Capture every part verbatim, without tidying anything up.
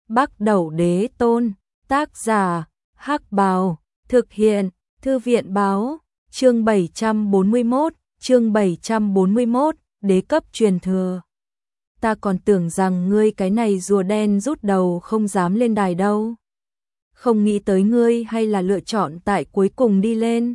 Bắc Đẩu Đế Tôn, tác giả, Hắc Bào, thực hiện, Thư viện báo, chương bảy trăm bốn mươi mốt, chương bảy trăm bốn mươi mốt, đế cấp truyền thừa. Ta còn tưởng rằng ngươi cái này rùa đen rút đầu không dám lên đài đâu. Không nghĩ tới ngươi hay là lựa chọn tại cuối cùng đi lên.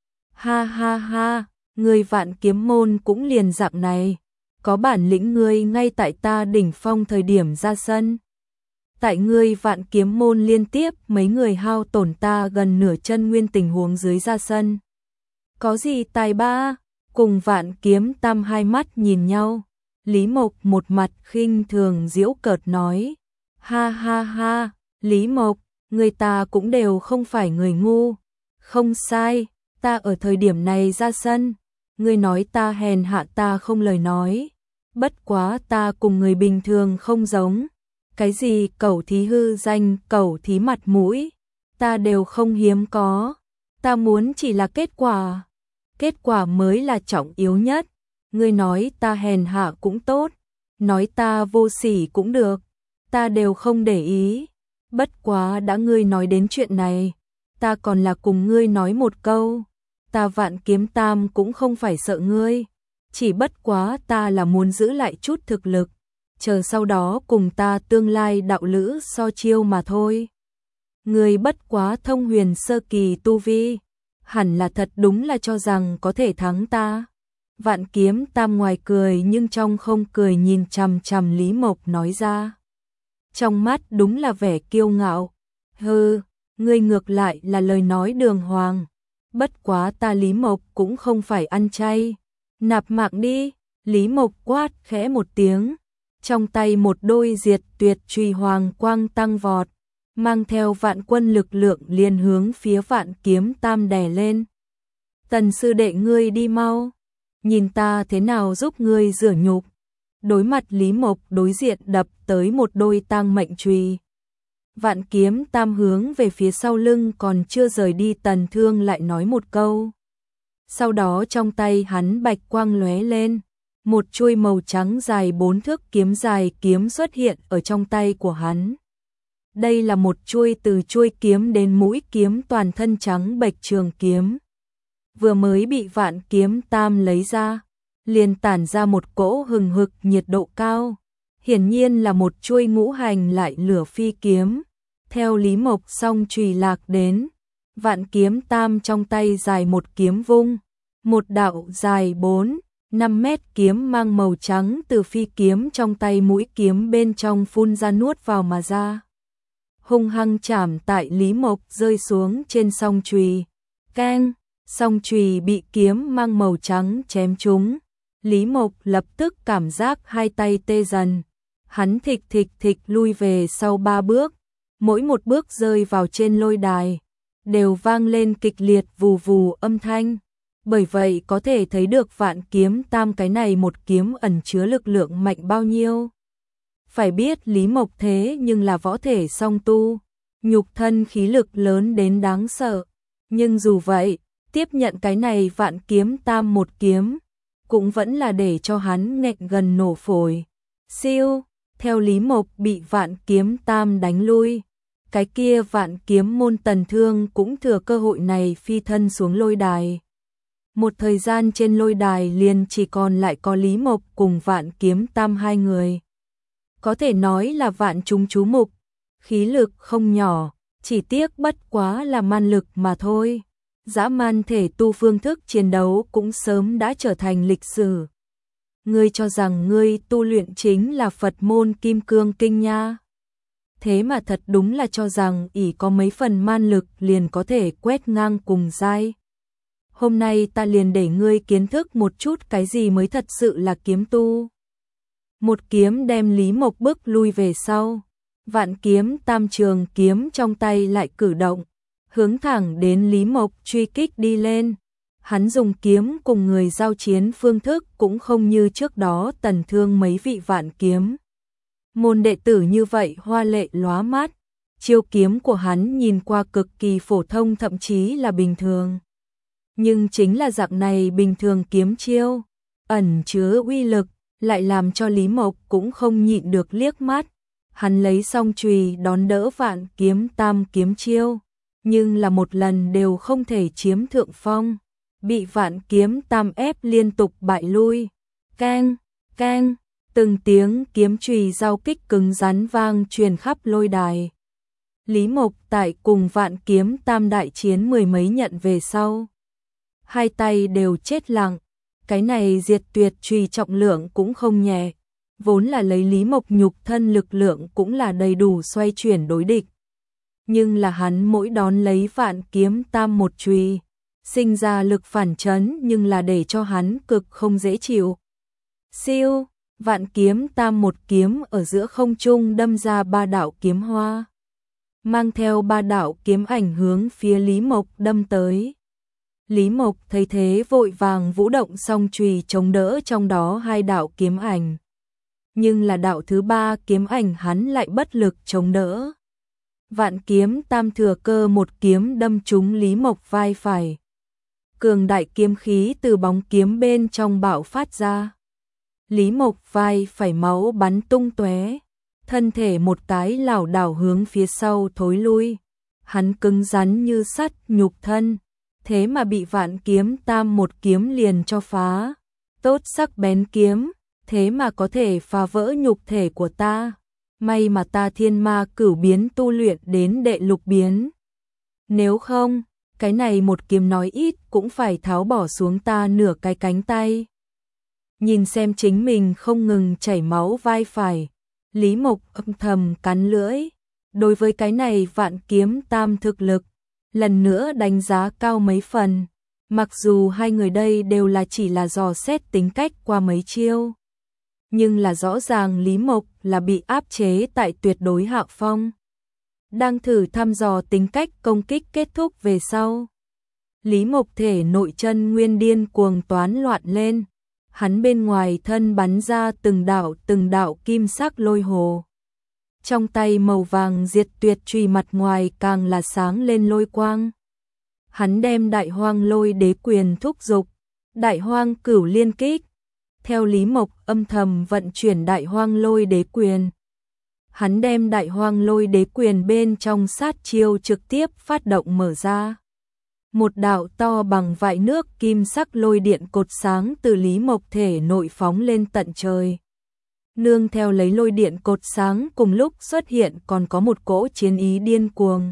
Ha ha ha, ngươi Vạn Kiếm môn cũng liền dạng này. Có bản lĩnh ngươi ngay tại ta đỉnh phong thời điểm ra sân. Tại ngươi Vạn Kiếm môn liên tiếp mấy người hao tổn ta gần nửa chân nguyên tình huống dưới ra sân. Có gì tài ba? Cùng Vạn Kiếm Tam hai mắt nhìn nhau. Lý Mộc một mặt khinh thường giễu cợt nói. Ha ha ha, Lý Mộc, người ta cũng đều không phải người ngu. Không sai, ta ở thời điểm này ra sân. Ngươi nói ta hèn hạ ta không lời nói. Bất quá ta cùng người bình thường không giống. Cái gì cẩu thí hư danh, cẩu thí mặt mũi, ta đều không hiếm có. Ta muốn chỉ là kết quả. Kết quả mới là trọng yếu nhất. Ngươi nói ta hèn hạ cũng tốt, nói ta vô sỉ cũng được, ta đều không để ý. Bất quá đã ngươi nói đến chuyện này, ta còn là cùng ngươi nói một câu. Ta Vạn Kiếm Tam cũng không phải sợ ngươi, chỉ bất quá ta là muốn giữ lại chút thực lực, chờ sau đó cùng ta tương lai đạo lữ so chiêu mà thôi. Ngươi bất quá thông huyền sơ kỳ tu vi, hẳn là thật đúng là cho rằng có thể thắng ta. Vạn Kiếm Tam ngoài cười nhưng trong không cười nhìn chằm chằm Lý Mộc nói ra. Trong mắt đúng là vẻ kiêu ngạo. Hừ, ngươi ngược lại là lời nói đường hoàng. Bất quá ta Lý Mộc cũng không phải ăn chay. Nạp mạng đi, Lý Mộc quát khẽ một tiếng. Trong tay một đôi diệt tuyệt chùy hoàng quang tăng vọt, mang theo vạn quân lực lượng liền hướng phía Vạn Kiếm Tam đè lên. Tần sư đệ ngươi đi mau, nhìn ta thế nào giúp ngươi rửa nhục. Đối mặt Lý Mộc đối diện đập tới một đôi tang mệnh chùy. Vạn Kiếm Tam hướng về phía sau lưng còn chưa rời đi Tần Thương lại nói một câu. Sau đó trong tay hắn bạch quang lóe lên, một chuôi màu trắng dài bốn thước kiếm dài kiếm xuất hiện ở trong tay của hắn. Đây là một chuôi từ chuôi kiếm đến mũi kiếm toàn thân trắng bạch trường kiếm. Vừa mới bị Vạn Kiếm Tam lấy ra, liền tản ra một cỗ hừng hực nhiệt độ cao. Hiển nhiên là một chuôi ngũ hành lại lửa phi kiếm. Theo Lý Mộc song chùy lạc đến, Vạn Kiếm Tam trong tay dài một kiếm vung, một đạo dài bốn, năm mét kiếm mang màu trắng từ phi kiếm trong tay mũi kiếm bên trong phun ra nuốt vào mà ra. Hung hăng chạm tại Lý Mộc rơi xuống trên song chùy. Keng, song chùy bị kiếm mang màu trắng chém trúng. Lý Mộc lập tức cảm giác hai tay tê dần. Hắn thịch thịch thịch lui về sau ba bước. Mỗi một bước rơi vào trên lôi đài, đều vang lên kịch liệt vù vù âm thanh. Bởi vậy có thể thấy được Vạn Kiếm Tam cái này một kiếm ẩn chứa lực lượng mạnh bao nhiêu. Phải biết Lý Mộc thế nhưng là võ thể song tu, nhục thân khí lực lớn đến đáng sợ. Nhưng dù vậy, tiếp nhận cái này Vạn Kiếm Tam một kiếm, cũng vẫn là để cho hắn nghẹn gần nổ phổi. Siêu, theo Lý Mộc bị Vạn Kiếm Tam đánh lui, cái kia Vạn Kiếm môn Tần Thương cũng thừa cơ hội này phi thân xuống lôi đài. Một thời gian trên lôi đài liền chỉ còn lại có Lý Mộc cùng Vạn Kiếm Tam hai người. Có thể nói là vạn chúng chú mục, khí lực không nhỏ, chỉ tiếc bất quá là man lực mà thôi. Dã man thể tu phương thức chiến đấu cũng sớm đã trở thành lịch sử. Ngươi cho rằng ngươi tu luyện chính là Phật môn Kim Cương Kinh nha. Thế mà thật đúng là cho rằng ỷ có mấy phần man lực liền có thể quét ngang cùng giai. Hôm nay ta liền để ngươi kiến thức một chút cái gì mới thật sự là kiếm tu. Một kiếm đem Lý Mộc bức lui về sau. Vạn Kiếm Tam trường kiếm trong tay lại cử động, hướng thẳng đến Lý Mộc truy kích đi lên. Hắn dùng kiếm cùng người giao chiến phương thức cũng không như trước đó Tần Thương mấy vị Vạn Kiếm môn đệ tử như vậy hoa lệ lóa mắt. Chiêu kiếm của hắn nhìn qua cực kỳ phổ thông thậm chí là bình thường. Nhưng chính là dạng này bình thường kiếm chiêu, ẩn chứa uy lực, lại làm cho Lý Mộc cũng không nhịn được liếc mắt. Hắn lấy song chùy đón đỡ Vạn Kiếm Tam kiếm chiêu, nhưng là một lần đều không thể chiếm thượng phong, bị Vạn Kiếm Tam ép liên tục bại lui. Keng, keng, từng tiếng kiếm chùy giao kích cứng rắn vang truyền khắp lôi đài. Lý Mộc tại cùng Vạn Kiếm Tam đại chiến mười mấy nhận về sau, hai tay đều chết lặng. Cái này diệt tuyệt chùy trọng lượng cũng không nhẹ, vốn là lấy Lý Mộc nhục thân lực lượng cũng là đầy đủ xoay chuyển đối địch. Nhưng là hắn mỗi đón lấy Vạn Kiếm Tam một chùy, sinh ra lực phản chấn nhưng là để cho hắn cực không dễ chịu. Siêu, Vạn Kiếm Tam một kiếm ở giữa không trung đâm ra ba đạo kiếm hoa, mang theo ba đạo kiếm ảnh hướng phía Lý Mộc đâm tới. Lý Mộc thấy thế vội vàng vũ động song chùy chống đỡ trong đó hai đạo kiếm ảnh. Nhưng là đạo thứ ba kiếm ảnh hắn lại bất lực chống đỡ. Vạn Kiếm Tam thừa cơ một kiếm đâm trúng Lý Mộc vai phải. Cường đại kiếm khí từ bóng kiếm bên trong bạo phát ra. Lý Mộc vai phải máu bắn tung tóe, thân thể một cái lảo đảo hướng phía sau thối lui. Hắn cứng rắn như sắt nhục thân, thế mà bị Vạn Kiếm Tam một kiếm liền cho phá. Tốt sắc bén kiếm, thế mà có thể phá vỡ nhục thể của ta. May mà ta thiên ma cửu biến tu luyện đến đệ lục biến. Nếu không, cái này một kiếm nói ít cũng phải tháo bỏ xuống ta nửa cái cánh tay. Nhìn xem chính mình không ngừng chảy máu vai phải, Lý Mộc âm thầm cắn lưỡi. Đối với cái này Vạn Kiếm Tam thực lực, lần nữa đánh giá cao mấy phần. Mặc dù hai người đây đều là chỉ là dò xét tính cách qua mấy chiêu, nhưng là rõ ràng Lý Mộc là bị áp chế tại tuyệt đối hạ phong. Đang thử thăm dò tính cách công kích kết thúc về sau, Lý Mộc thể nội chân nguyên điên cuồng toán loạn lên. Hắn bên ngoài thân bắn ra từng đạo từng đạo kim sắc lôi hồ. Trong tay màu vàng diệt tuyệt chùy mặt ngoài càng là sáng lên lôi quang. Hắn đem Đại Hoang Lôi Đế Quyền thúc dục, Đại Hoang Cửu Liên Kích. Theo Lý Mộc âm thầm vận chuyển Đại Hoang Lôi Đế Quyền, hắn đem Đại Hoang Lôi Đế Quyền bên trong sát chiêu trực tiếp phát động mở ra. Một đạo to bằng vại nước kim sắc lôi điện cột sáng từ Lý Mộc thể nội phóng lên tận trời. Nương theo lấy lôi điện cột sáng cùng lúc xuất hiện còn có một cỗ chiến ý điên cuồng.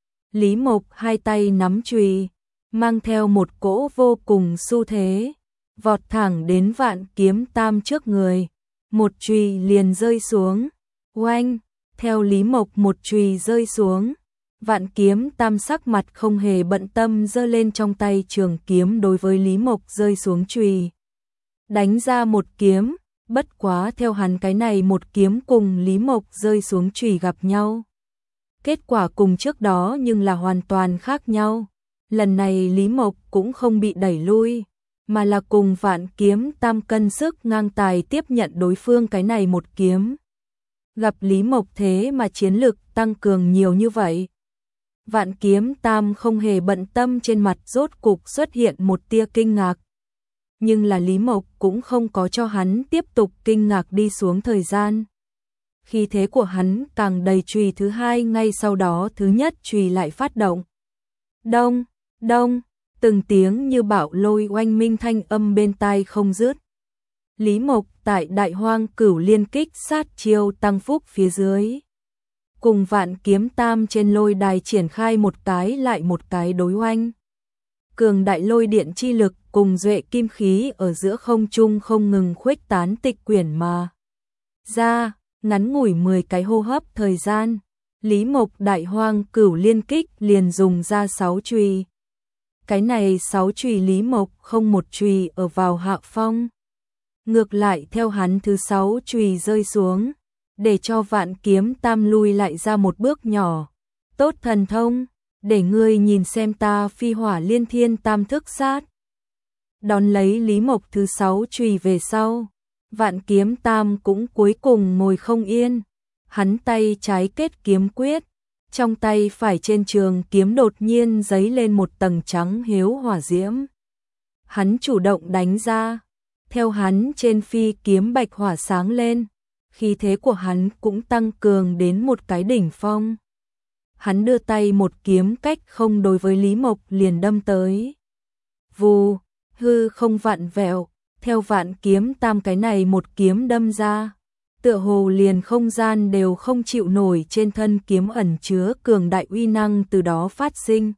Lý Mộc hai tay nắm chùy, mang theo một cỗ vô cùng xu thế, vọt thẳng đến Vạn Kiếm Tam trước người. Một chùy liền rơi xuống. Oanh, theo Lý Mộc một chùy rơi xuống, Vạn Kiếm Tam sắc mặt không hề bận tâm giơ lên trong tay trường kiếm đối với Lý Mộc rơi xuống chùy. Đánh ra một kiếm, bất quá theo hắn cái này một kiếm cùng Lý Mộc rơi xuống chùy gặp nhau. Kết quả cùng trước đó nhưng là hoàn toàn khác nhau. Lần này Lý Mộc cũng không bị đẩy lui, mà là cùng Vạn Kiếm Tam cân sức ngang tài tiếp nhận đối phương cái này một kiếm. Gặp Lý Mộc thế mà chiến lực tăng cường nhiều như vậy, Vạn Kiếm Tam không hề bận tâm, trên mặt rốt cục xuất hiện một tia kinh ngạc. Nhưng là Lý Mộc cũng không có cho hắn tiếp tục kinh ngạc đi xuống thời gian. Khí thế của hắn càng đầy, chùy thứ hai ngay sau đó thứ nhất chùy lại phát động. Đông, đông, từng tiếng như bão lôi oanh minh thanh âm bên tai không dứt. Lý Mộc tại Đại Hoang Cửu Liên Kích sát chiêu tăng phúc phía dưới, cùng Vạn Kiếm Tam trên lôi đài triển khai một cái lại một cái đối oanh. Cường đại lôi điện chi lực cùng duệ kim khí ở giữa không trung không ngừng khuếch tán tịch quyển mà ra. Ngắn ngủi mười cái hô hấp thời gian, Lý Mộc Đại Hoang Cửu Liên Kích liền dùng ra sáu chùy. Cái này sáu chùy Lý Mộc không một chùy ở vào hạ phong. Ngược lại theo hắn thứ sáu chùy rơi xuống, để cho Vạn Kiếm Tam lui lại ra một bước nhỏ. Tốt thần thông, để ngươi nhìn xem ta Phi Hỏa Liên Thiên Tam thức sát. Đón lấy Lý Mộc thứ sáu chùy về sau, Vạn Kiếm Tam cũng cuối cùng ngồi không yên. Hắn tay trái kết kiếm quyết, trong tay phải trên trường kiếm đột nhiên giấy lên một tầng trắng hiếu hỏa diễm. Hắn chủ động đánh ra, theo hắn trên phi kiếm bạch hỏa sáng lên, khí thế của hắn cũng tăng cường đến một cái đỉnh phong. Hắn đưa tay một kiếm cách không đối với Lý Mộc liền đâm tới. Vù, hư không vặn vẹo, theo Vạn Kiếm Tam cái này một kiếm đâm ra, tựa hồ liền không gian đều không chịu nổi, trên thân kiếm ẩn chứa cường đại uy năng từ đó phát sinh.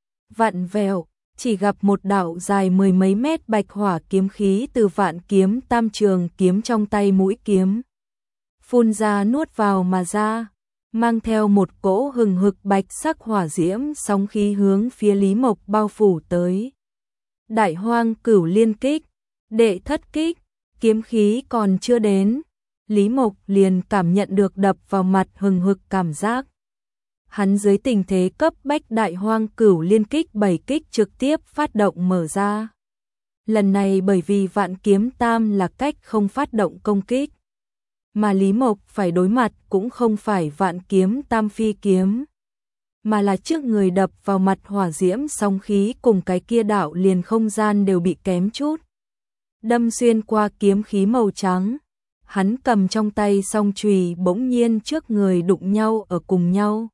Vặn vẹo, chỉ gặp một đạo dài mười mấy mét bạch hỏa kiếm khí từ Vạn Kiếm Tam trường kiếm trong tay mũi kiếm phun ra nuốt vào mà ra, mang theo một cỗ hừng hực bạch sắc hỏa diễm sóng khí hướng phía Lý Mộc bao phủ tới. Đại Hoang Cửu Liên Kích, đệ thất kích, kiếm khí còn chưa đến, Lý Mộc liền cảm nhận được đập vào mặt hừng hực cảm giác. Hắn dưới tình thế cấp bách Đại Hoang Cửu Liên Kích bảy kích trực tiếp phát động mở ra. Lần này bởi vì Vạn Kiếm Tam là cách không phát động công kích, mà Lý Mộc phải đối mặt cũng không phải Vạn Kiếm Tam phi kiếm, mà là trước người đập vào mặt hỏa diễm sóng khí cùng cái kia đạo liền không gian đều bị kém chút đâm xuyên qua kiếm khí màu trắng. Hắn cầm trong tay song chùy bỗng nhiên trước người đụng nhau ở cùng nhau.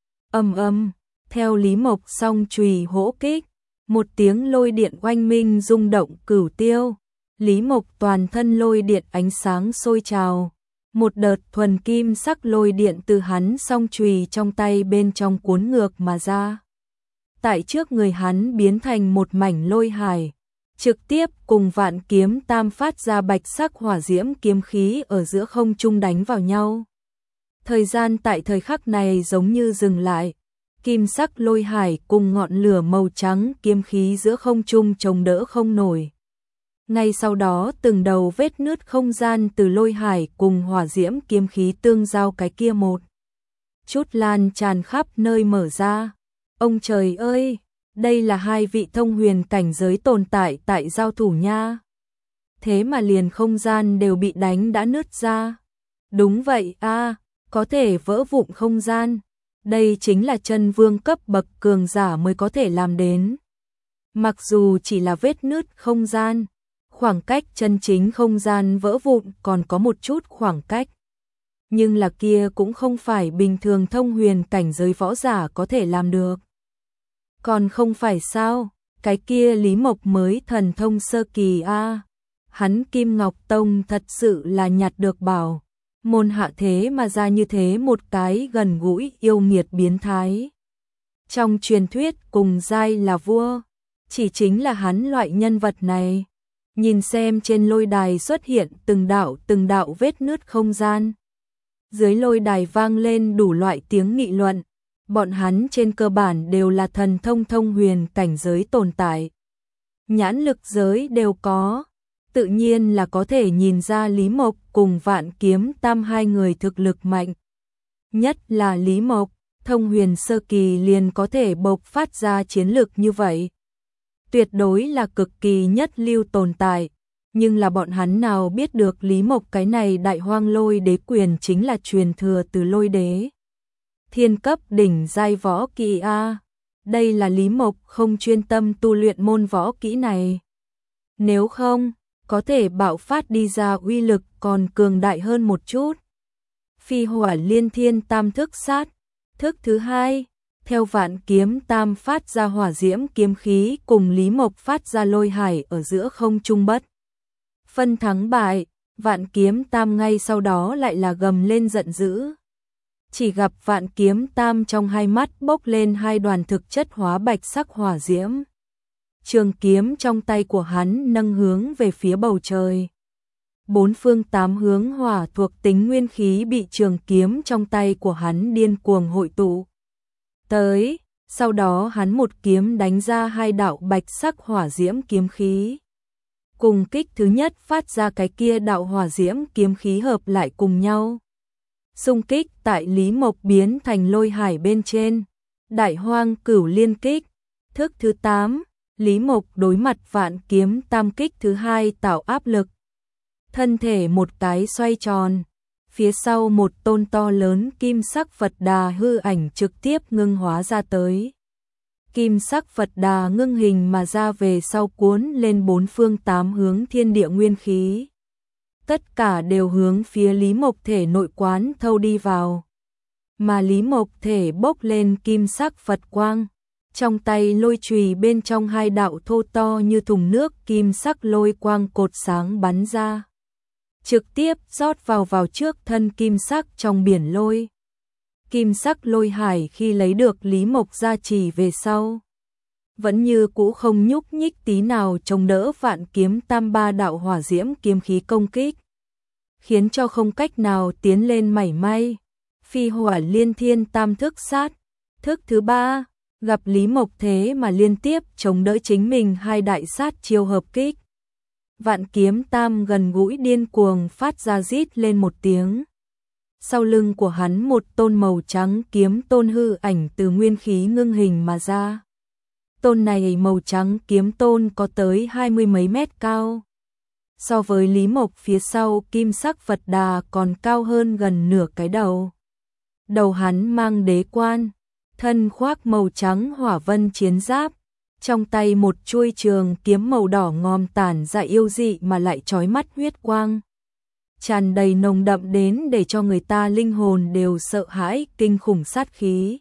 Ầm ầm, theo Lý Mộc song chùy hỗ kích, một tiếng lôi điện oanh minh rung động cửu tiêu. Lý Mộc toàn thân lôi điện ánh sáng sôi trào, một đợt thuần kim sắc lôi điện từ hắn song chùy trong tay bên trong cuốn ngược mà ra. Tại trước người hắn biến thành một mảnh lôi hải, trực tiếp cùng Vạn Kiếm Tam phát ra bạch sắc hỏa diễm kiếm khí ở giữa không trung đánh vào nhau. Thời gian tại thời khắc này giống như dừng lại, kim sắc lôi hải cùng ngọn lửa màu trắng kiếm khí giữa không trung chống đỡ không nổi. Ngay sau đó từng đầu vết nứt không gian từ lôi hải cùng hỏa diễm kiếm khí tương giao cái kia một chút lan tràn khắp nơi mở ra. Ông trời ơi, đây là hai vị thông huyền cảnh giới tồn tại tại giao thủ nha. Thế mà liền không gian đều bị đánh đã nứt ra. Đúng vậy a, à, có thể vỡ vụn không gian. Đây chính là chân vương cấp bậc cường giả mới có thể làm đến. Mặc dù chỉ là vết nứt không gian, khoảng cách chân chính không gian vỡ vụn còn có một chút khoảng cách. Nhưng là kia cũng không phải bình thường thông huyền cảnh giới võ giả có thể làm được. Còn không phải sao, cái kia Lý Mộc mới thần thông sơ kỳ a, à. Hắn Kim Ngọc Tông thật sự là nhặt được bảo, môn hạ thế mà ra như thế một cái gần gũi yêu nghiệt biến thái. Trong truyền thuyết cùng giai là vua, chỉ chính là hắn loại nhân vật này. Nhìn xem trên lôi đài xuất hiện từng đạo từng đạo vết nứt không gian. Dưới lôi đài vang lên đủ loại tiếng nghị luận. Bọn hắn trên cơ bản đều là thần thông thông huyền cảnh giới tồn tại. Nhãn lực giới đều có, tự nhiên là có thể nhìn ra Lý Mộc cùng Vạn Kiếm Tam hai người thực lực mạnh. Nhất là Lý Mộc, thông huyền sơ kỳ liền có thể bộc phát ra chiến lực như vậy. Tuyệt đối là cực kỳ nhất lưu tồn tại, nhưng là bọn hắn nào biết được Lý Mộc cái này đại hoang lôi đế quyền chính là truyền thừa từ lôi đế. Thiên cấp đỉnh giai võ kỹ a. Đây là Lý Mộc không chuyên tâm tu luyện môn võ kỹ này. Nếu không, có thể bạo phát đi ra uy lực còn cường đại hơn một chút. Phi hỏa liên thiên tam thức sát, thức thứ hai, theo Vạn Kiếm Tam phát ra hỏa diễm kiếm khí cùng Lý Mộc phát ra lôi hải ở giữa không trung bất phân thắng bại. Vạn Kiếm Tam ngay sau đó lại là gầm lên giận dữ. Chỉ gặp Vạn Kiếm Tam trong hai mắt bốc lên hai đoàn thực chất hóa bạch sắc hỏa diễm. Trường kiếm trong tay của hắn nâng hướng về phía bầu trời. Bốn phương tám hướng hỏa thuộc tính nguyên khí bị trường kiếm trong tay của hắn điên cuồng hội tụ tới, sau đó hắn một kiếm đánh ra hai đạo bạch sắc hỏa diễm kiếm khí. Cùng kích thứ nhất phát ra cái kia đạo hỏa diễm kiếm khí hợp lại cùng nhau. Xung kích tại Lý Mộc biến thành lôi hải bên trên. Đại Hoang Cửu Liên Kích, thức thứ tám, Lý Mộc đối mặt Vạn Kiếm Tam kích thứ hai tạo áp lực. Thân thể một cái xoay tròn, phía sau một tôn to lớn kim sắc Phật Đà hư ảnh trực tiếp ngưng hóa ra tới. Kim sắc Phật Đà ngưng hình mà ra về sau cuốn lên bốn phương tám hướng thiên địa nguyên khí. tất cả đều hướng phía Lý Mộc Thể nội quán thâu đi vào. Mà Lý Mộc Thể bốc lên kim sắc Phật quang, trong tay lôi chùy bên trong hai đạo thô to như thùng nước kim sắc lôi quang cột sáng bắn ra, trực tiếp rót vào vào trước thân kim sắc trong biển lôi. Kim sắc lôi hải khi lấy được Lý Mộc gia trì về sau, vẫn như cũ không nhúc nhích tí nào chống đỡ Vạn Kiếm Tam ba đạo hỏa diễm kiếm khí công kích, khiến cho không cách nào tiến lên mảy may. Phi hỏa liên thiên tam thức sát, thức thứ ba, gặp Lý Mộc thế mà liên tiếp chống đỡ chính mình hai đại sát chiêu hợp kích. Vạn Kiếm Tam gần gũi điên cuồng phát ra rít lên một tiếng. Sau lưng của hắn một tôn màu trắng kiếm tôn hư ảnh từ nguyên khí ngưng hình mà ra. Tôn này màu trắng kiếm tôn có tới hai mươi mấy mét cao. So với Lý Mộc phía sau kim sắc Phật Đà còn cao hơn gần nửa cái đầu. Đầu hắn mang đế quan, thân khoác màu trắng hỏa vân chiến giáp, trong tay một chuôi trường kiếm màu đỏ ngòm tản ra yêu dị mà lại chói mắt huyết quang, tràn đầy nồng đậm đến để cho người ta linh hồn đều sợ hãi kinh khủng sát khí.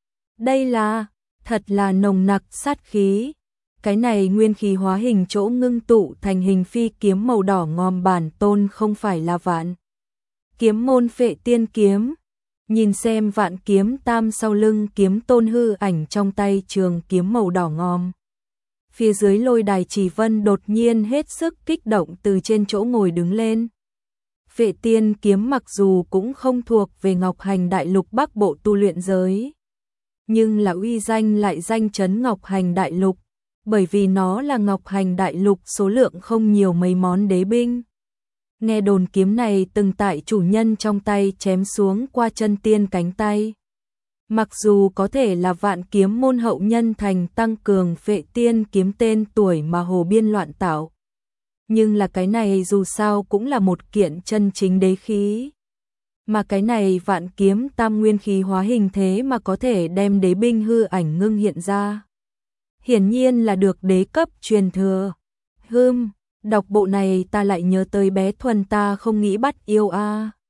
Đây là, thật là nồng nặc sát khí. Cái này nguyên khí hóa hình chỗ ngưng tụ thành hình phi kiếm màu đỏ ngòm bản tôn không phải là Vạn Kiếm môn Phệ Tiên kiếm. Nhìn xem Vạn Kiếm Tam sau lưng kiếm tôn hư ảnh trong tay trường kiếm màu đỏ ngòm. Phía dưới lôi đài Chỉ Vân đột nhiên hết sức kích động từ trên chỗ ngồi đứng lên. Phệ Tiên kiếm mặc dù cũng không thuộc về Ngọc Hành Đại Lục Bắc Bộ tu luyện giới, nhưng là uy danh lại danh chấn Ngọc Hành Đại Lục, bởi vì nó là Ngọc Hành Đại Lục số lượng không nhiều mấy món đế binh. Nghe đồn kiếm này từng tại chủ nhân trong tay chém xuống qua chân tiên cánh tay. Mặc dù có thể là Vạn Kiếm môn hậu nhân thành tăng cường Phệ Tiên kiếm tên tuổi mà hồ biên loạn tạo, nhưng là cái này dù sao cũng là một kiện chân chính đế khí. Mà cái này Vạn Kiếm Tam nguyên khí hóa hình thế mà có thể đem đế binh hư ảnh ngưng hiện ra. Hiển nhiên là được đế cấp truyền thừa. Hừm, đọc bộ này ta lại nhớ tới bé Thuần ta không nghĩ bắt yêu a. À.